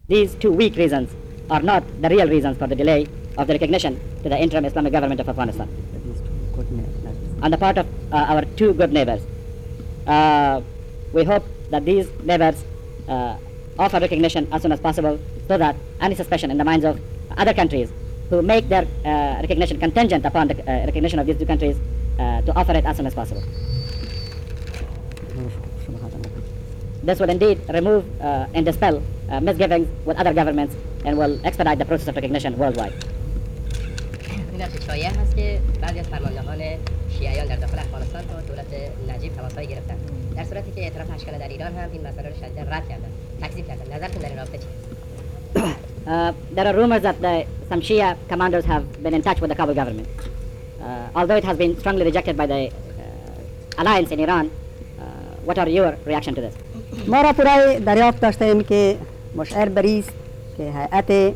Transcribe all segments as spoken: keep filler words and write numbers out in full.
These two weak reasons are not the real reasons for the delay of the recognition to the interim Islamic government of Afghanistan on the part of uh, our two good neighbors. Uh, we hope that these neighbors uh, offer recognition as soon as possible so that any suspicion in the minds of other countries who make their uh, recognition contingent upon the uh, recognition of these two countries uh, to offer it as soon as possible. This will indeed remove uh, and dispel uh, misgivings with other governments and will expedite the process of recognition worldwide. ببخشید شایعه هست که بعضی از فرماندهان شیعیان در داخل افغانستان رو دولت نجیب تماسهایی گرفتن، در صورتی که اعتراف اشکال در ایران هم این مسئله رو شدیداً رد کردن، تکذیب کردن. نظرتون در این رابطه چیه؟ Uh, there are rumors that the, some Shia commanders have been in touch with the Kabul government. Uh, although it has been strongly rejected by the uh, alliance in Iran, uh, what are your reaction to this? ما را پورای دریافت داشتیم که مشعر بریز که هیئت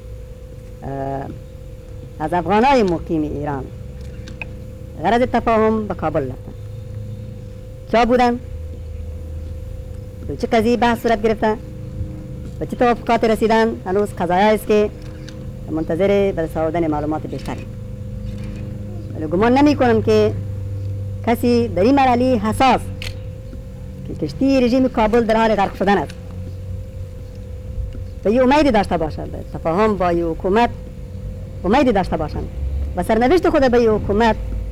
از افغانای مقیم ایران غرض تفاهم به کابل رفتن. کیا بودن؟ به چه قضیه بحث صورت گرفتن؟ به چه توافقات رسیدن؟ هنوز قضایه است که منتظر به دستاوردن معلومات بیشتری. ولی گمان نمی کنم که کسی در این مرحله حساس که کشتی رژیم کابل در حال غرق شدن است به یه امیدی داشته باشد، تفاهم با یه حکومت امیدی داشته باشند و سرنوشت خود به یه حکومت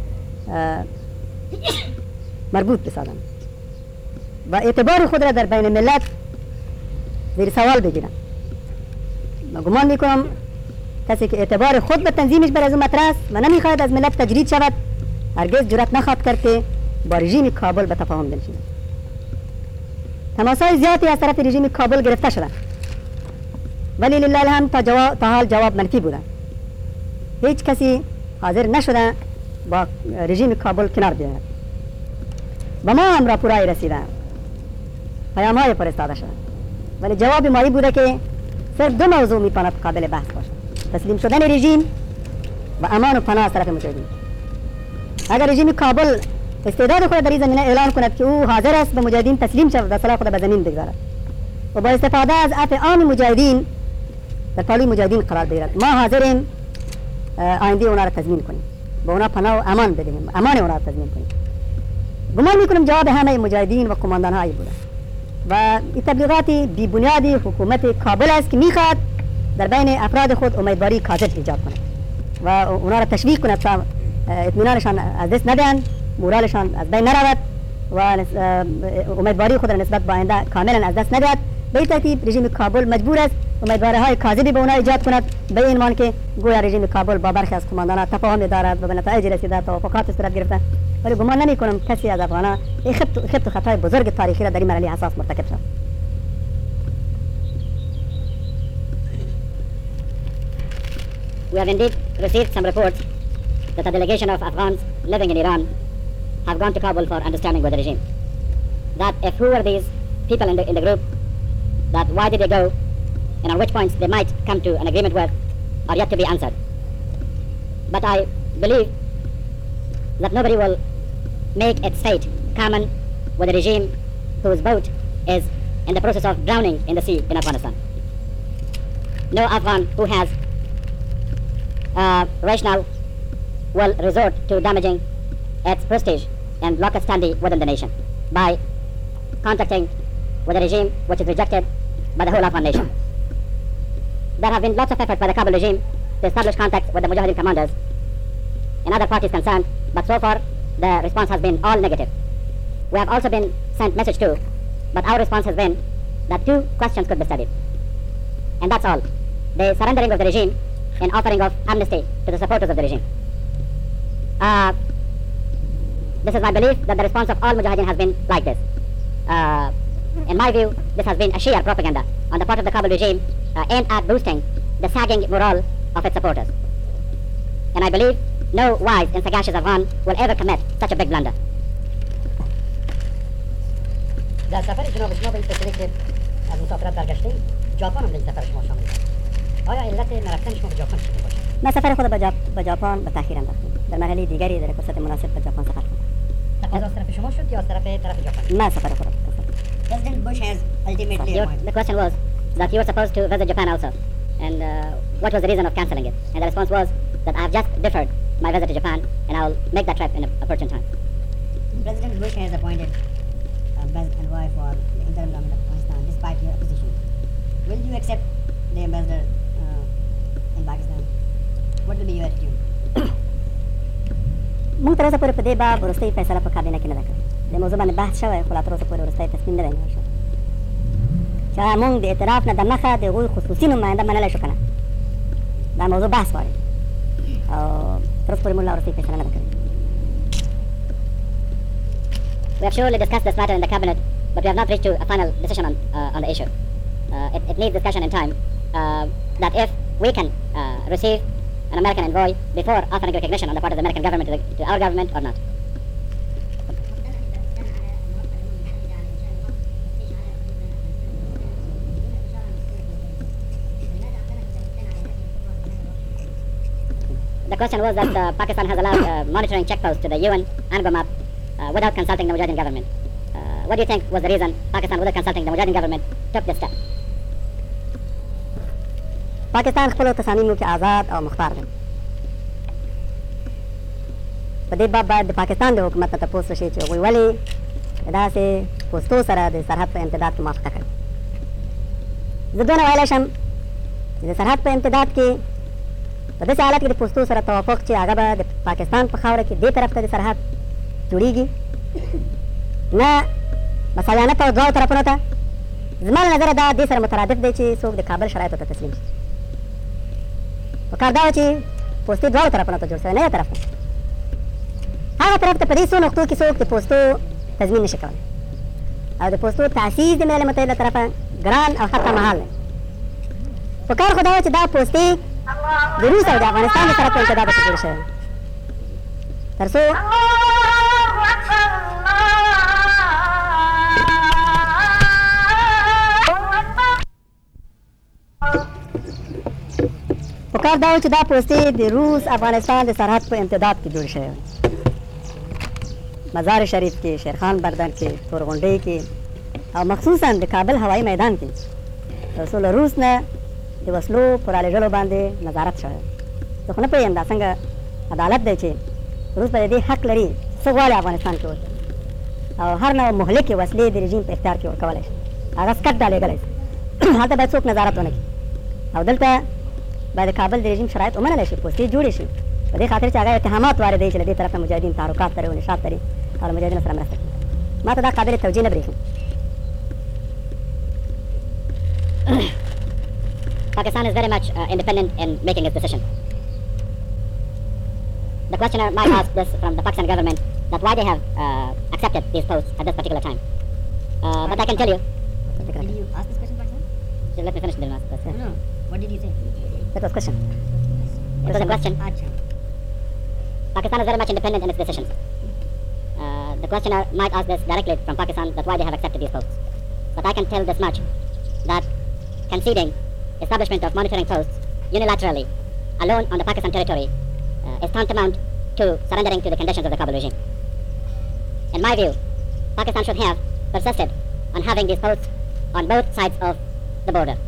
مربوط بسازند و اعتبار خود را در بین ملت زیر سوال بگیرند. من گمان میکنم کسی که اعتبار خود به تنظیمش بر از اون مطرح است و نمیخواهد از ملت تجرید شود، هرگز جرأت نخواهد کرد که با رژیم کابل به تفاهم بنشیند. تماسهای زیادی از طرف رژیم کابل گرفته شدند ولی لله الحمد تا, جواب، تا حال جواب منفی بودند. هیچ کسی حاضر نشده با رژیم کابل کنار بیاید. با ما هم راپورایی رسیدن، پیام های فرستاده شدن، ولی جواب مایی بوده که صرف دو موضوع میتواند قابل بحث باشد: تسلیم شدن رژیم و امان و پناه از طرف مجاهدین. اگر رژیم کابل استعداد خود در این زمینه اعلان کند که او حاضر است به مجاهدین تسلیم شود و سلاح خود به زمین بگذارد و با استفاده از عفو عام مجاهدین در پالوی مجاهدین قرار بگیرد، ما حاضریم آینده اونا را تضمین کنیم، به اونا پناه و امان بدهیم، امان اونا را تضمین کنیم. گمان میکنم جواب همه مجاهدین و قماندان هایی بوده و این تبلیغات بی بنیادی حکومت کابل است که میخواد در بین افراد خود امیدواری کاذب ایجاد کند و اونا را تشویق کند تا اطمینانشان از دست ندهند، مورالشان از بین نرود و امیدواری خود را نسبت به آینده کاملا از دست ندهد. به این ترتیب رژیم کابل مجبور است امیدواری های کاذبی به اونا ایجاد کند به این مان که گویا رژیم کابل با برخی از قماندانان تفاهم دارد و به نتایج رسیده، توافقات صورت گرفته، ولی گمان نمی کنم کسی از افغانان این خط خط خطای بزرگ تاریخی را در این مرحله حساس مرتکب شد. We have indeed received some reports that a delegation of Afghans living in Iran have gone to Kabul for understanding with the regime. That if who were these people in the, in the group, that why did they go, and on which points they might come to an agreement with, are yet to be answered. But I believe that nobody will make its fate common with a regime whose boat is in the process of drowning in the sea in Afghanistan. No Afghan who has uh, rationale will resort to damaging its prestige and local standing within the nation by contacting with a regime which is rejected by the whole Afghan nation. There have been lots of efforts by the Kabul regime to establish contacts with the Mujahideen commanders and other parties concerned, but so far the response has been all negative. We have also been sent message too, but our response has been that two questions could be studied. And that's all: the surrendering of the regime and offering of amnesty to the supporters of the regime. Uh, this is my belief that the response of all Mujahideen has been like this. Uh, in my view, this has been a sheer propaganda on the part of the Kabul regime uh, aimed at boosting the sagging morale of its supporters. And I believe no wise and sagacious Afghan will ever commit such a big blunder. در سفر جناب شما به این سلسله که از مسافرت برگشتیم، ژاپن هم در سفر شما شامل است. آیا علت نرفتن شما به ژاپن چی میباشد؟ ما سفر خود به جاپ... ژاپن به تأخیر انداختیم. در مرحله دیگری در فرصت مناسب به ژاپن سفر کنیم. تقاضا از طرف شما شد یا از طرف طرف ژاپن؟ ما سفر خود. President Bush has ultimately Your, the question was, that you were supposed to visit Japan also, and uh, what was the reason of cancelling it? And the response was that I have just deferred my visit to Japan, and I will make that trip in a opportune time. President Bush has appointed uh, Baz Envoy for the interim government of Pakistan despite your opposition. Will you accept the ambassador uh, in Pakistan? What will be your attitude? موږ تر اوسه پورې په دې باب وروستۍ فیصله په کابینه کې نه ده کړې. د موضوع باندې بحث شوی خو لا تر اوسه پورې وروستی تصمیم نه دی نیول شوی چې آیا موږ د اعتراف نه دمخه د هغوی خصوصي نماینده منلی شو که نه. دا موضوع بحث غواړي او تر اوسه پورې موږ لا وروستۍ فیصله نه ده کړې. We have surely discussed this matter in the cabinet, but we have not reached to a final decision on, uh, on the issue. Uh, it, it needs discussion in time. Uh, that if we can uh, receive an American envoy before offering recognition on the part of the American government to, the, to our government or not. The question was that uh, Pakistan has allowed uh, monitoring checkposts to the U N and GOMAP uh, without consulting the Mujahideen government. Uh, what do you think was the reason Pakistan, without consulting the Mujahideen government, took this step? پاکستان خپلو تصامیمو کې آزاد او مختار دی. په دې باب باید د پاکستان د حکومت نه تپوس وشي چې هغوی ولې د داسې پوستو سره د سرحد په امتداد کې موافقه کړې. زه دونه ویلی شم چې د سرحد په امتداد کې په داسې حالت کې د پوستو سره توافق چې هغه به د پاکستان په خاوره کې دې طرف ته د سرحد جوړیږي نه مساویانه په دوو طرفونو ته. زما له نظره دا دې سره مترادف دی چې څوک د کابل شرایطو ته تسلیم شي. په کار دا و چې پوستې دواړو طرفونو ته جوړ شوی نه یو طرف ته. هغه طرف ته په دې څو نقطو کې څوک د پوستو تضمین نشي کولی او د پوستو تاسیس د ملل متحد له طرفه ګران او حتی محال دی. په کار خو دا و چې دا پوستې د روس او د افغانستان د طرف په امتداد کې جوړ شوی تر څو په کار دا و چې دا پوستې د روس افغانستان د سرحد په امتداد کې جوړ شوی. مزار شریف کې، شیرخان بردر کې، تورغونډۍ کې او مخصوصا د کابل هوایي میدان کې تر څو له روس نه د وسلو په رالېږلو باندې نظارت شوی. زه خو نه پوهېږم دا څنګه عدالت دی چې روس په دې حق لري څه غواړي افغانستان کې وکړي او هر نوع مهلکې وسلې د رژیم په اختیار کې ورکولی شي. هغه سکټ ډالېږلی شي. هلته باید څوک نظارت ونه کړي او دلته باید د کابل د رژیم شرایط ومنلی شي، پوستې جوړې شي په دې خاطر چې هغه اتهامات واردوي چې له دې طرف نه مجاهدین تحرکات لري او نشاط لري او له مجاهدینو سره مرسته کوي. ما ته دا قابل توجیه نه برېښي. Pakistan is very much uh, independent in making its decision. The questioner might ask this from the Pakistan government, that why they have uh, accepted these posts at this particular time. Uh, but I can tell you. Did you ask this question, Pakistan? So let me finish the last question. No, no. What did you say? That was question. It was a question. Acha. Pakistan is very much independent in its decisions. Uh, the questioner might ask this directly from Pakistan, that why they have accepted these posts. But I can tell this much, that conceding establishment of monitoring posts unilaterally alone on the Pakistan territory uh, is tantamount to surrendering to the conditions of the Kabul regime. In my view, Pakistan should have persisted on having these posts on both sides of the border.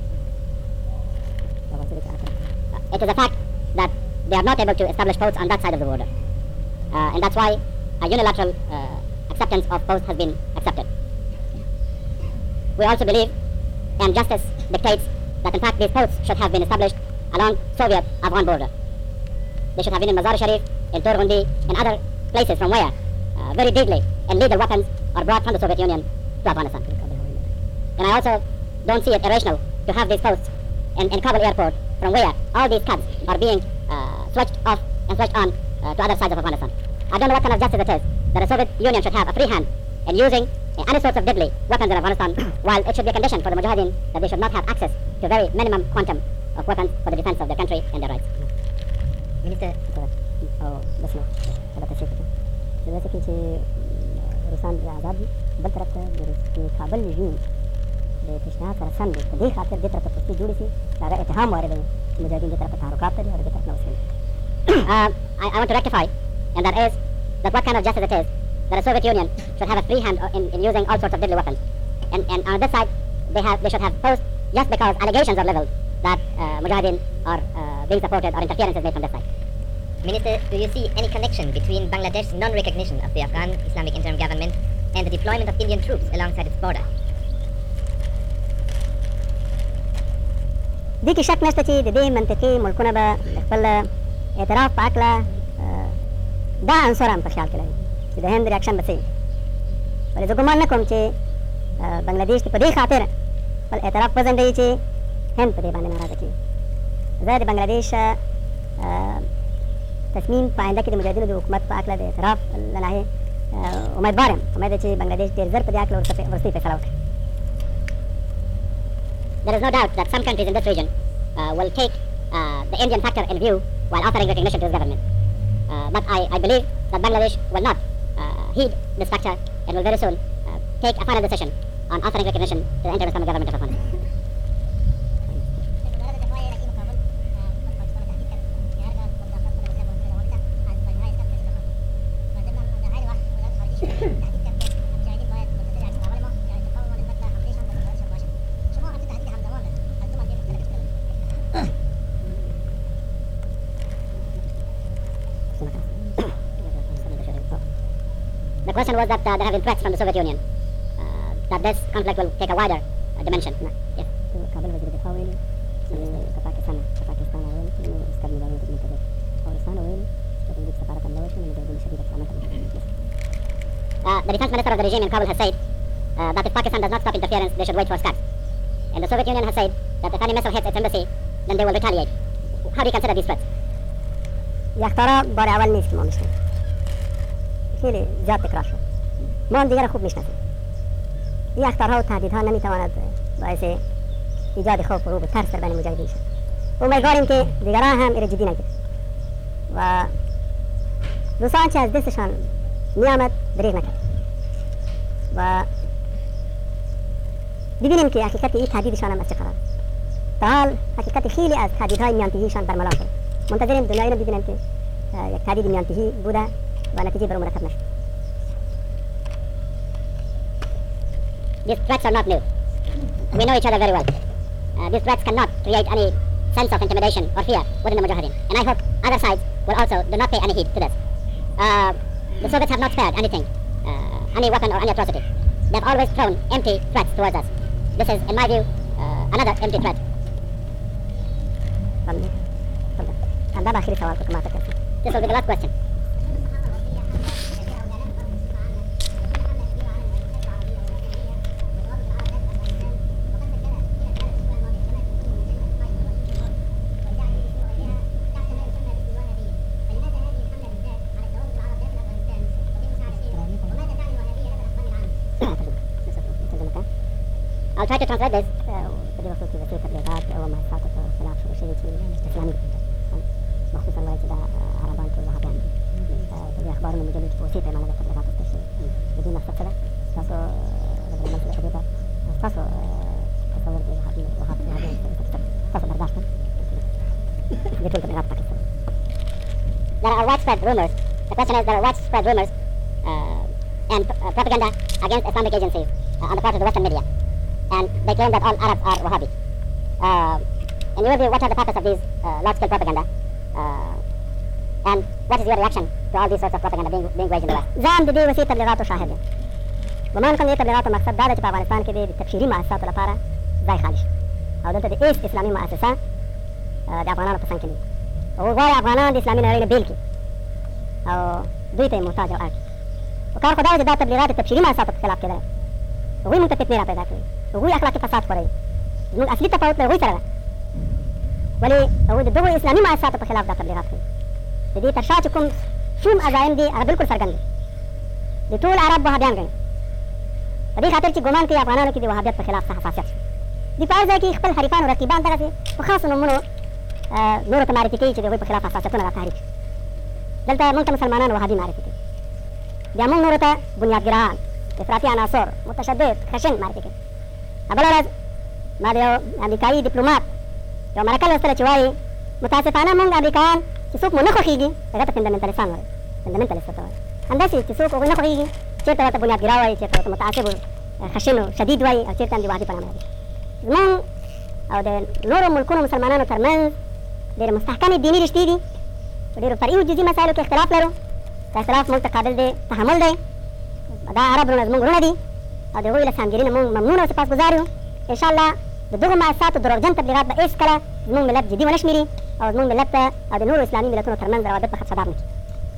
Uh, it is a fact that they are not able to establish posts on that side of the border. Uh, and that's why a unilateral uh, acceptance of posts has been accepted. We also believe, and justice dictates, that in fact these posts should have been established along Soviet-Afghan border. They should have been in Mazar Sharif, in Torgundi, in other places from where uh, very deadly and lethal weapons are brought from the Soviet Union to Afghanistan. And I also don't see it irrational to have these posts in, in Kabul airport from where all these cabs are being uh, switched off and switched on uh, to other sides of Afghanistan. I don't know what kind of justice it is that the Soviet Union should have a free hand in using uh, any sorts of deadly weapons in Afghanistan, while it should be a condition for the Mujahideen that they should not have access to very minimum quantum of weapons for the defense of their country and their rights. Minister, او بس نو دا څه کوي چې دا څه کوي چې روسان د آزاد بل طرف ته د کابل رژیم د تشناب سره سم دی په دې خاطر دې طرف ته پوستې جوړې شي هغه اتهام واردوي چې مجاهدین دې طرف ته تحرکات لري او دې طرف نه وسلې. I, I want to rectify, and that is that what kind of justice it is that the Soviet Union should have a free hand in, in using all sorts of deadly weapons. And, and on this side, they have they should have posts just because allegations are leveled that uh, Mujahideen are uh, being supported or interference is made from this side. Minister, do you see any connection between Bangladesh's non-recognition of the Afghan Islamic interim government and the deployment of Indian troops alongside its border? دي کې شک نشته چې د دې منطقي ملکونه به د خپل اعتراف په هکله دا عنصر هم په خیال کې لري چې د هند ریاکشن به څه وي. ولې زه ګمان نه کوم چې بنګلادیش په دې خاطر خپل اعتراف وځنډوي چې هند په دې باندې ناراضه کېږي. زه د بنګلادیش تصمیم په آینده کې د مجاهدینو د حکومت په هکله د اعتراف له ناحیې امیدوار یم. امید ده چې بنګلادیش ډېر ژر په دې هکله وروستۍ فیصله وکړي. There is no doubt that some countries in this region uh, will take uh, the Indian factor in view while offering recognition to this government. Uh, but I, I believe that Bangladesh will not uh, heed this factor and will very soon uh, take a final decision on offering recognition to the interim Islamic government of Afghanistan. The question was that uh, there have been threats from the Soviet Union uh, that this conflict will take a wider uh, dimension. Yes. قابل وزیر دفاع ویلي چې پاکستان پاکستان ویل چې موږ ستر مجاهدینو ته منتظر افغانستان ویل چې د امریکا سفارت حمله وشوه نو مجاهدین شدید اقدامات Uh, the defense minister of the regime in Kabul has said uh, that if Pakistan does not stop interference, they should wait for scabs. And the Soviet Union has said that if any missile hits its embassy, then they will retaliate. How do you consider these threats? یختارا بار اول نیست که ما میشنیم. خیلی زیاد تکرار شد. ما هم دیگر خوب میشناسیم. این یختارها و تهدیدها نمیتواند باعث ایجاد خوف و روب و ترس در بین مجاهدین شد. امیدواریم که دیگران هم این جدی نگیرند و دوستان که از دستشان میآمد دریغ نکرد و ببینیم که حقیقت این تهدیدشان هم از چه قرار. تا حال حقیقت خیلی از تهدیدهای میانتهیشان برملا شد. منتظریم دنیایی رو ببینیم که یک تهدید میانتهی بوده و نتیجه بر مرتب نشد. These threats are not new. We know each other very well. Uh, these threats cannot create any sense of intimidation or fear within the Mujahideen. And I hope other sides will also do not pay any heed to this. Uh, the Soviets have not spared anything, uh, any weapon or any atrocity. They have always thrown empty threats towards us. This is, in my view, uh, another empty threat. This will be the last question. I'll try to translate this. مخصوصا وایي چې دا عربان ټول وهابیان دي. په دې اخبارونو مجلو چې په وسیع پیمانه د تبلیغات وکړل شوي. د دې مقصد څه ده؟ ستاسو رب العالمین په دې ته ستاسو تصور د وهابي وهاب وهابیان ستاسو برداشت نه دې ټول تبلیغات پکې شوي. There are widespread rumors. The question is, there are widespread rumors uh, and uh, propaganda against Islamic agencies uh, on the part of the Western media. And they claim that all Arabs are Wahhabi. Uh, in your view, what are the purpose of these uh, large-scale propaganda? Uh, and what is your reaction to all these sorts of propaganda being, being waged in the West? زه هم د دې وسیع تبلیغاتو شاهد یم. ګمان کوم د دې تبلیغاتو مقصد دا ده چې په افغانستان کې د تبشیري مؤسساتو لپاره ځای خالي شي. او دلته د ایست اسلامي مؤسسه د افغانانو په څنګ کې نه وي. هغوی غواړي افغانان د اسلامي نړۍ نه بېل کړي او دوی ته یې محتاج او اړ کړي. خو کار خو دا و چې دا تبلیغات د تبشیري مؤسساتو په خلاف کېدلی. هغوی موږ ته فتنې را پیدا کړي. هغوی اخلاقي فساد خپروي. زموږ اصلي تفاوت له هغوی سره ده. ولې هغوی د دغو اسلامي مؤسساتو په خلاف دا تبلیغات کوي. د دې تر شا چې کوم شوم عزایم دي هغه بالکل څرګند دي. د ټول عرب وهابیان ګڼي. په دې خاطر چې ګمان کوي افغانانو کې د وهابیت په خلاف څه حساسیت شي. دوی په هر ځای کې خپل حریفان او رقیبان دغسې په خاصو نومونو نورو ته معرفي کوي چې د هغوی په خلاف حساسیتونه را تحریک شي. دلته موږ ته مسلمانان وهابي معرفي کوي. بیا موږ نورو ته بنیادګران، افراطي عناصر، متشدد، خشن معرفي کوي. بله ورځ ما د یو امریکایي ډیپلومات یو مرکه لوستله چې وایي متاسفانه موږ امریکایان چې څوک مو نه خوښېږي هغه ته فنډامنټلستان وایي. فنډامنټلست ورته وایي. همداسې چې څوک هغوی نه خوښېږي چېرته ورته بنیادګرا وایي، چېرته ورته متعصب خشن و شدید وایي او چېرته هم د وهابي په نامه یادوي. زموږ او د نورو ملکونو مسلمانانو ترمنځ ډېرې مستحکمې دیني رشتې دي. په ډېرو فرعي جزي مسایلو کې اختلاف لرو. دا اختلاف موږ ته قابل دی تحمل دی. دا عرب وروڼه زموږ وروڼه دي او د هغوی له سامګري نه موږ ممنون او سپاسګزار یو. انشاءالله د دغو مؤسساتو دروغجن تبلیغات به هېڅکله زموږ ملت جدي ونه شمېري او زموږ ملت ته او د نورو اسلامي ملتونو ترمنځ روابط په خدشدار نه کړي.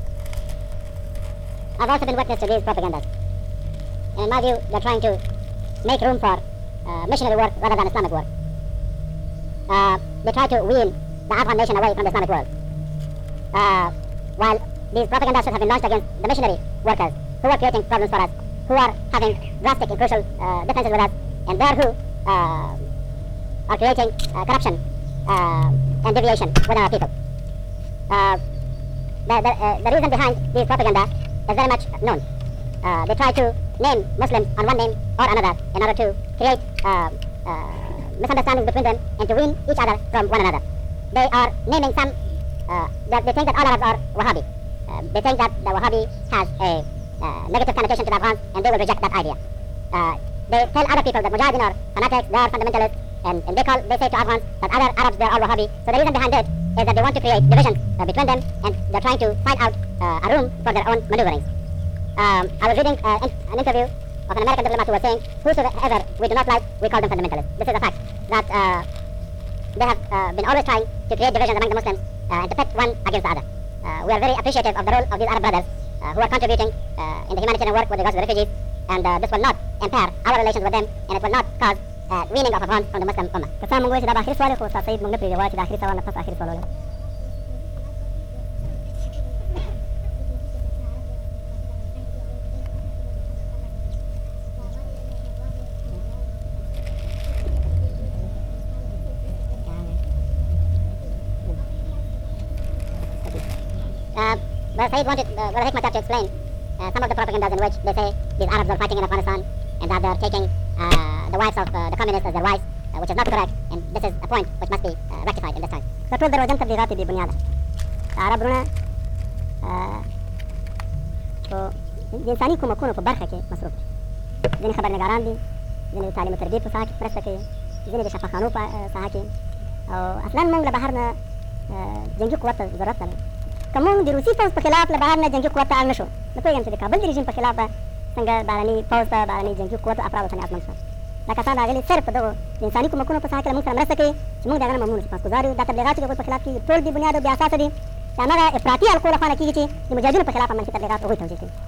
I've also been witness to these propagandas. And in my view, they're trying to make room for uh, missionary work rather than Islamic work. Uh, they try to wheel the Afghan nation away from the Islamic world. Uh, while these propagandas should have been launched against the missionary workers who are creating problems for us, who are having drastic and crucial uh, differences with us, and they're who uh, are creating uh, corruption uh, and deviation within our people. Uh, the, the, uh, the reason behind these propaganda is very much known. Uh, they try to name Muslims on one name or another in order to create uh, uh, misunderstandings between them and to wean each other from one another. They are naming some, uh, that they think that all Arabs are Wahhabi. Uh, they think that the Wahhabi has a uh, negative connotation to the Afghans and they will reject that idea. Uh, they tell other people that Mujahideen are fanatics, they are fundamentalists, and, and they call, they say to Afghans that other Arabs, they are all Wahhabi. So the reason behind it is that they want to create divisions uh, between them and they're trying to find out uh, a room for their own maneuverings. Um, I was reading uh, in, an interview of an American diplomat who was saying, whosoever we do not like, we call them fundamentalists. This is a fact, that uh, they have uh, been always trying to create divisions among the Muslims uh, and to pit one against the other. Uh, we are very appreciative of the role of these Arab brothers uh, who are contributing uh, in the humanitarian work with regards to the refugees, and uh, this will not impair our relations with them, and it will not cause uh, weaning of Afghans from the Muslim Ummah. Kasam munggu dah akhir soal, khusus Said munggu pri jawab akhir soal, lepas akhir soal. Uh, Brother Said wanted uh, Brother Hikmat to explain uh, some of the propagandas in which they say these Arabs are fighting in Afghanistan and that they're taking uh, the wives of uh, the communists as their wives, uh, which is not correct, and this is a point which must be uh, rectified in this time. فطول دروجن تبلیغات بی بنیاد عرب رونه په د انساني کومکونو په برخه کې مصروف دي. ځینې خبرنګاران دي، ځینې د تعلیم او تربیې په ساحه کې مرسته کوي، ځینې د شفاخانو په ساحه کې، او اصلا موږ له بهر نه جنګي قوت ته ضرورت لرو. که موږ د روسي پوځ په خلاف له بهر نه جنګي قوت ته اړ نه شو، نو پوهېږم چې د کابل د رژیم په خلاف به څنګه بهرني پوځ ته بهرني جنګي قوتو افرادو ته نیازمند شو. دا کسان راغلي صرف په دغو د انساني کومکونو په ساحه کې له موږ سره مرسته کوي چې موږ د هغه نه ممنون سپاسګزار یو. دا تبلیغات چې د هغوی په خلاف کېږي ټول بې بنیاده او بې اساسه دي، چې هماغه افراطي حلقو لخوا نه کېږي چې د مجاهدینو په خلاف منفي تبلیغات هغوی توجیه کوي.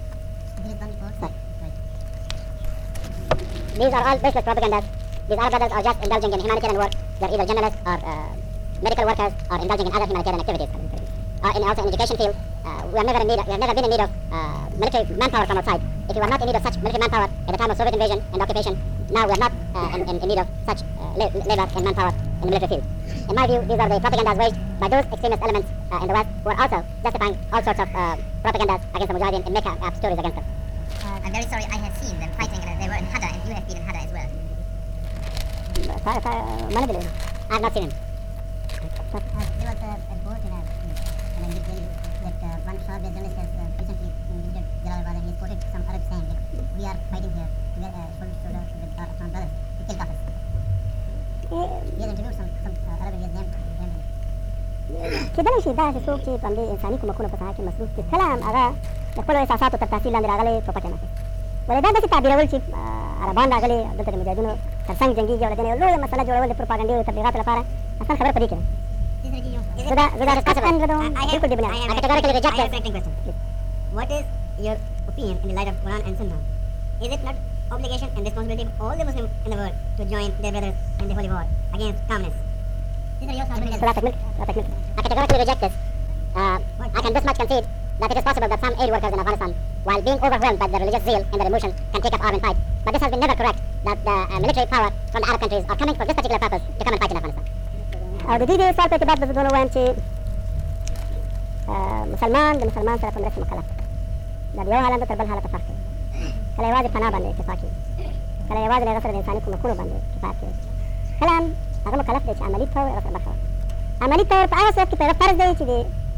These are all baseless propagandas. These Arab brothers are just indulging in humanitarian work. They're either journalists or uh, medical workers or indulging in other humanitarian activities. Uh, in also in education field, uh, we have never in need of, we have never been in need of uh, military manpower from outside. If we were not in need of such military manpower at the time of Soviet invasion and occupation, now we are not uh, in, in, in need of such uh, labor and manpower in the military field. In my view, these are the propagandas waged by those extremist elements uh, in the West who are also justifying all sorts of uh, propagandas against the Mujahideen and make up stories against them. Uh, I'm very sorry, I have seen them fighting and they were in Hada and you have been in Hada as well. I have not seen him. Uh, there was a, a boat in a, in a big valley that uh, one short journalist has uh, recently visited Jalalabad and he quoted some Arab saying that we are fighting here together, uh, shoulder to shoulder with our Afghan brothers to kill Kafirs. He has interviewed some, some uh, Arab and he has named them. کېدلی شي داسې څوک چې په همدې انساني کومکونو په ساحه کې مصروف دي کله هم هغه د خپلو احساساتو تر تاثیر لاندې راغلی ټوپک یې ماتوي. ولې دا داسې تعبیرول چې عربان راغلي دلته د مجاهدینو تر څنګ جنګېږي او د دې نه یو لویه مسله جوړول د پروپاګنډې او د تبلیغاتو لپاره اصلا خبره په دې کې ده. زه دا زه دا رسپاسبل بالکل بې بنیاده. I categorically reject this. What is your opinion in the light of Quran and Sunnah? Is it not obligation and responsibility of all the Muslims in the world to join their brothers in the holy war against communists? These are your comments. لا تكمل لا تكمل. I categorically reject this. Uh, I can this much concede that it is possible that some aid workers in Afghanistan, while being overwhelmed by the religious zeal and their emotion, can take up arm and fight. But this has been never correct, that the uh, military power from the Arab countries are coming for this particular purpose to come and fight in Afghanistan. او د دې د سوال په اعتبار به زه دونه ووایم چې مسلمان د مسلمان سره په مرستې مکلف دی. دا د یو حالت تر بل حالته فرق کوي. کله یوازې پناه باندې اتفاق کوي، کله یوازې له هغه سره د انساني کومکونو باندې کفایت کوي، کله هم هغه مکلف دی چې عملي طور هغه سره برخه واخلي. عملي طور په هغه صورت کې په هغه فرض دی چې د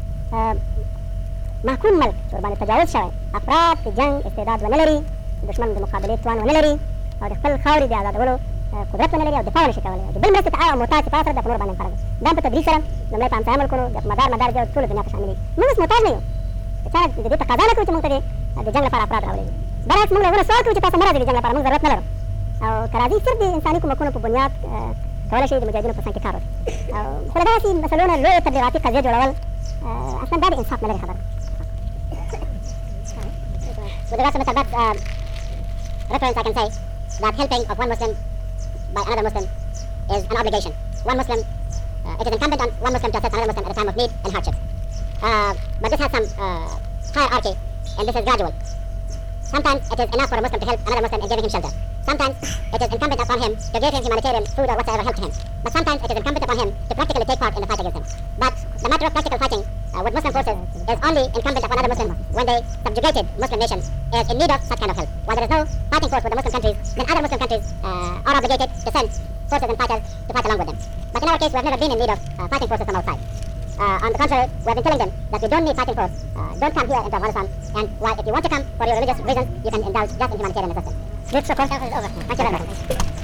محکوم ملک چې ورباندې تجاوز شوی افراد د جنګ استعداد ونه لري، د دښمن د مقابلې توان ونه لري او د خپل خاورې د ازادولو قدرت ونه لري او دفاع نشي کولای د بل مرستې ته هغه محتاج چې تاسو سره د نور باندې فرض دا په تدریج سره لومړی په همسایه ملکونو د مدار مدار د ټولو دنیا ته شاملې موږ اوس محتاج نه یو چا د دې تقاضا نه کوو چې موږ ته د جنګ لپاره افراد راولېږي برعکس موږ له هغونه سوال کوو چې تاسو نه راځئ د جنګ لپاره موږ ضرورت نه لرو او که راځئ صرف د انساني کومکونو په بنیاد کولی شي د مجاهدینو په څنګ کې کار وکړي او خو له دغسې مسلو نه لویې تبلیغاتي قضیې جوړول اصلا دا د انصاف نه لري خبره With regards to Mister Butt's uh, reference, I can say that helping of one Muslim by another Muslim is an obligation. One Muslim, uh, it is incumbent on one Muslim to assist another Muslim at a time of need and hardship. Uh, but this has some uh, hierarchy, and this is gradual. Sometimes it is enough for a Muslim to help another Muslim in giving him shelter. Sometimes it is incumbent upon him to give him humanitarian food or whatsoever help to him. But sometimes it is incumbent upon him to practically take part in the fight against him. But the matter of practical fighting uh, with Muslim forces is only incumbent upon other Muslims when the subjugated Muslim nation is in need of such kind of help. While there is no fighting force with the Muslim countries, then other Muslim countries uh, are obligated to send forces and fighters to fight along with them. But in our case, we have never been in need of uh, fighting forces from outside. Uh, on the contrary, we have been telling them that we don't need fighting force. Uh, don't come here into Afghanistan. And while if you want to come for your religious reasons, you can indulge just in humanitarian assistance. This conference is over. Thank you very much.